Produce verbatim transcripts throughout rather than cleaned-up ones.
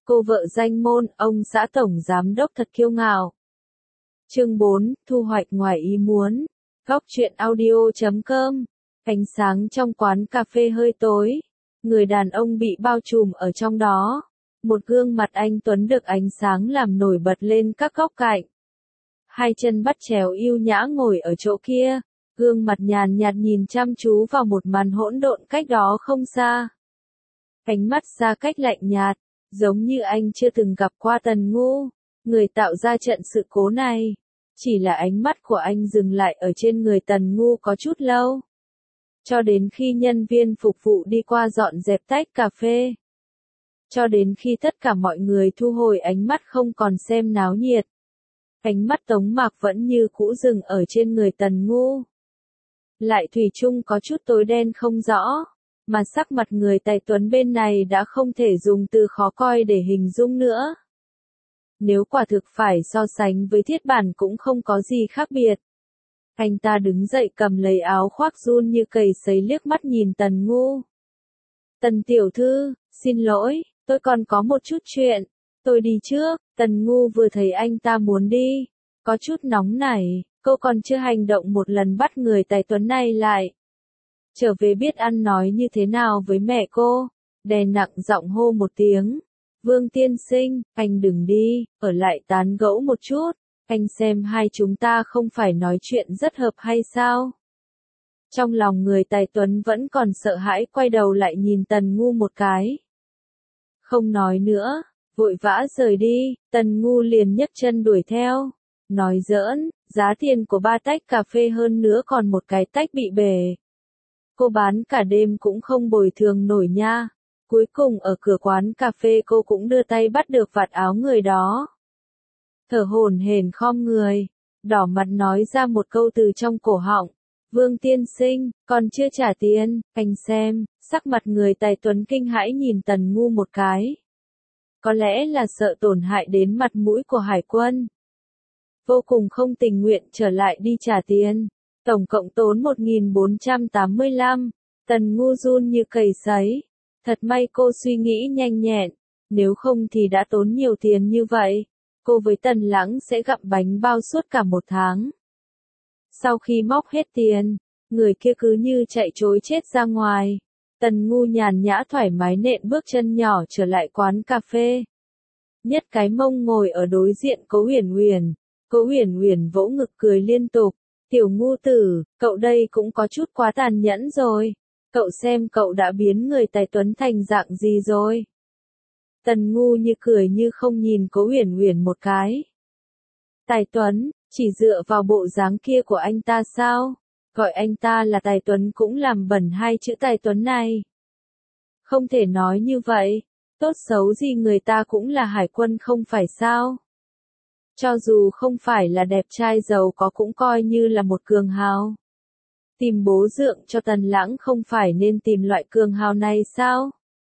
Cô vợ danh môn, ông xã tổng giám đốc thật kiêu ngạo. Chương bốn, thu hoạch ngoài ý muốn. Góc truyện audio chấm com. Ánh sáng trong quán cà phê hơi tối. Người đàn ông bị bao trùm ở trong đó. Một gương mặt anh tuấn được ánh sáng làm nổi bật lên các góc cạnh. Hai chân bắt chéo yêu nhã ngồi ở chỗ kia. Gương mặt nhàn nhạt nhìn chăm chú vào một màn hỗn độn cách đó không xa. Ánh mắt xa cách lạnh nhạt, giống như anh chưa từng gặp qua Tần Ngu, người tạo ra trận sự cố này. Chỉ là ánh mắt của anh dừng lại ở trên người Tần Ngu có chút lâu. Cho đến khi nhân viên phục vụ đi qua dọn dẹp tách cà phê. Cho đến khi tất cả mọi người thu hồi ánh mắt không còn xem náo nhiệt. Ánh mắt Tống Mạc vẫn như cũ dừng ở trên người Tần Ngu. Lại thủy chung có chút tối đen không rõ, mà sắc mặt người tài tuấn bên này đã không thể dùng từ khó coi để hình dung nữa. Nếu quả thực phải so sánh với Thiết Bản cũng không có gì khác biệt. Anh ta đứng dậy cầm lấy áo khoác run như cầy sấy liếc mắt nhìn Tần Ngu. Tần tiểu thư, xin lỗi, tôi còn có một chút chuyện, tôi đi trước. Tần Ngu vừa thấy anh ta muốn đi, có chút nóng nảy, cô còn chưa hành động một lần bắt người tài tuấn này lại. Trở về biết ăn nói như thế nào với mẹ cô, đè nặng giọng hô một tiếng. Vương tiên sinh, anh đừng đi, ở lại tán gẫu một chút, anh xem hai chúng ta không phải nói chuyện rất hợp hay sao? Trong lòng người tài tuấn vẫn còn sợ hãi quay đầu lại nhìn Tần Ngu một cái. Không nói nữa, vội vã rời đi, Tần Ngu liền nhấc chân đuổi theo. Nói giỡn, giá tiền của ba tách cà phê hơn nữa còn một cái tách bị bể. Cô bán cả đêm cũng không bồi thường nổi nha. Cuối cùng ở cửa quán cà phê cô cũng đưa tay bắt được vạt áo người đó. Thở hổn hển khom người, đỏ mặt nói ra một câu từ trong cổ họng. Vương tiên sinh, còn chưa trả tiền, anh xem. Sắc mặt người tài tuấn kinh hãi nhìn Tần Ngu một cái. Có lẽ là sợ tổn hại đến mặt mũi của hải quân. Vô cùng không tình nguyện trở lại đi trả tiền. Tổng cộng tốn một nghìn bốn trăm tám mươi lăm. Tần Ngu run như cầy sấy. Thật may cô suy nghĩ nhanh nhẹn. Nếu không thì đã tốn nhiều tiền như vậy. Cô với Tần Lãng sẽ gặm bánh bao suốt cả một tháng. Sau khi móc hết tiền, người kia cứ như chạy trối chết ra ngoài. Tần Ngu nhàn nhã thoải mái nện bước chân nhỏ trở lại quán cà phê. Nhất cái mông ngồi ở đối diện Cố Uyển Uyển. Cố Uyển Uyển vỗ ngực cười liên tục. Tiểu Ngu tử, cậu đây cũng có chút quá tàn nhẫn rồi. Cậu xem cậu đã biến người tài tuấn thành dạng gì rồi. Tần Ngu như cười như không nhìn Cố Uyển Uyển một cái. Tài tuấn, chỉ dựa vào bộ dáng kia của anh ta sao? Gọi anh ta là tài tuấn cũng làm bẩn hai chữ tài tuấn này. Không thể nói như vậy, tốt xấu gì người ta cũng là hải quân không phải sao? Cho dù không phải là đẹp trai giàu có cũng coi như là một cường hào. Tìm bố dượng cho Tần Lãng không phải nên tìm loại cường hào này sao?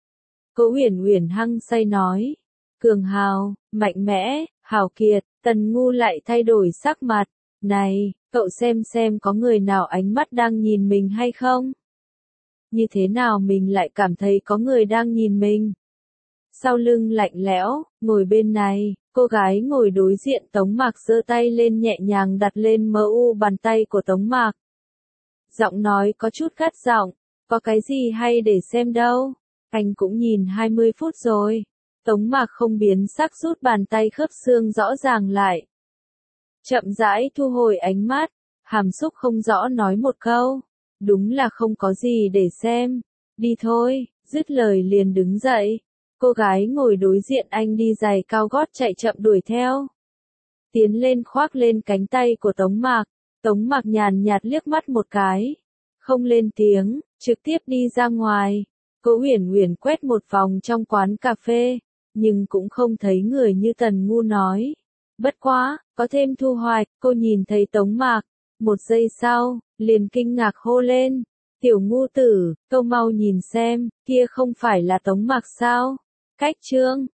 Cố Uyển Uyển hăng say nói. Cường hào, mạnh mẽ, hào kiệt. Tần Ngu lại thay đổi sắc mặt. Này, cậu xem xem có người nào ánh mắt đang nhìn mình hay không? Như thế nào mình lại cảm thấy có người đang nhìn mình? Sau lưng lạnh lẽo, ngồi bên này, cô gái ngồi đối diện Tống Mạc giơ tay lên nhẹ nhàng đặt lên mờ u bàn tay của Tống Mạc. Giọng nói có chút gắt giọng, có cái gì hay để xem đâu, anh cũng nhìn hai mươi phút rồi. Tống Mạc không biến sắc rút bàn tay khớp xương rõ ràng lại. Chậm rãi thu hồi ánh mắt, hàm xúc không rõ nói một câu. Đúng là không có gì để xem, đi thôi, dứt lời liền đứng dậy. Cô gái ngồi đối diện anh đi giày cao gót chạy chậm đuổi theo. Tiến lên khoác lên cánh tay của Tống Mạc. Tống Mạc nhàn nhạt liếc mắt một cái. Không lên tiếng, trực tiếp đi ra ngoài. Cố Uyển Uyển quét một vòng trong quán cà phê, nhưng cũng không thấy người như Tần Ngu nói. Bất quá, có thêm thu hoạch, cô nhìn thấy Tống Mạc. Một giây sau, liền kinh ngạc hô lên. Tiểu Ngu tử, câu mau nhìn xem, kia không phải là Tống Mạc sao? Cách chương.